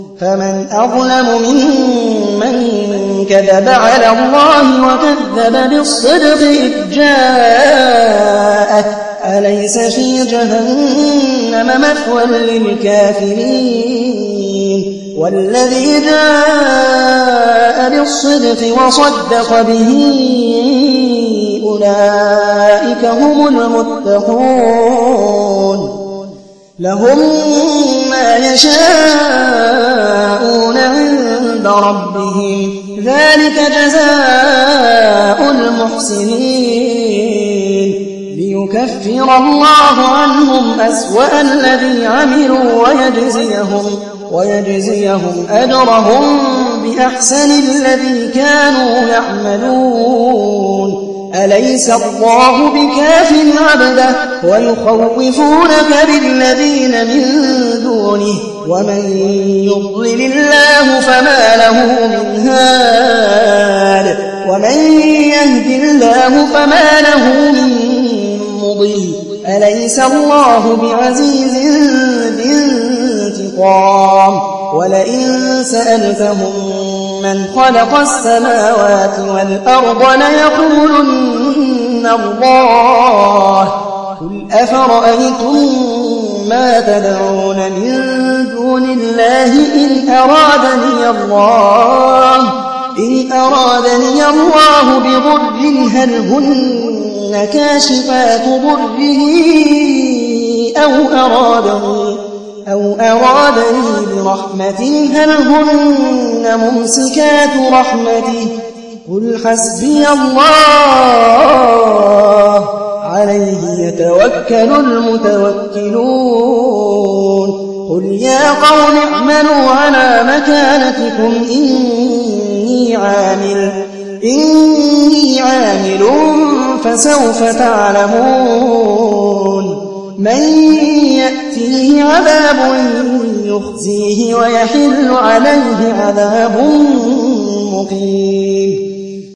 فمن أظلم ممن كذب على الله وكذب بالصدق إذ جاءه أليس في جهنم مثوى للكافرين والذي جاء بالصدق وصدق به أولئك هم المتقون لهم ما يشاءون عند ربهم ذلك جزاء المحسنين ليكفر الله عنهم أسوأ الذي عملوا ويجزيهم أجرهم بأحسن الذي كانوا يعملون أليس الله بكاف عبده ويخوفونك بالذين من دونه ومن يضلل الله فما له من هاد ومن يهد الله فما له من مضل أليس الله بعزيز ذي انتقام ولئن سألتهم من خلق السماوات والأرض ليقولن الله قل أفرأيتم ما تدعون من دون الله إن أرادني الله بضر هل هن كاشفات ضره أو أرادني برحمة هل هن ممسكات رحمته قل حسبي الله عليه يتوكل المتوكلون قل يا قوم اعملوا على مكانتكم إني عامل فسوف تعلمون من يأتيه عذاب يخزيه ويحل عليه عذاب مقيم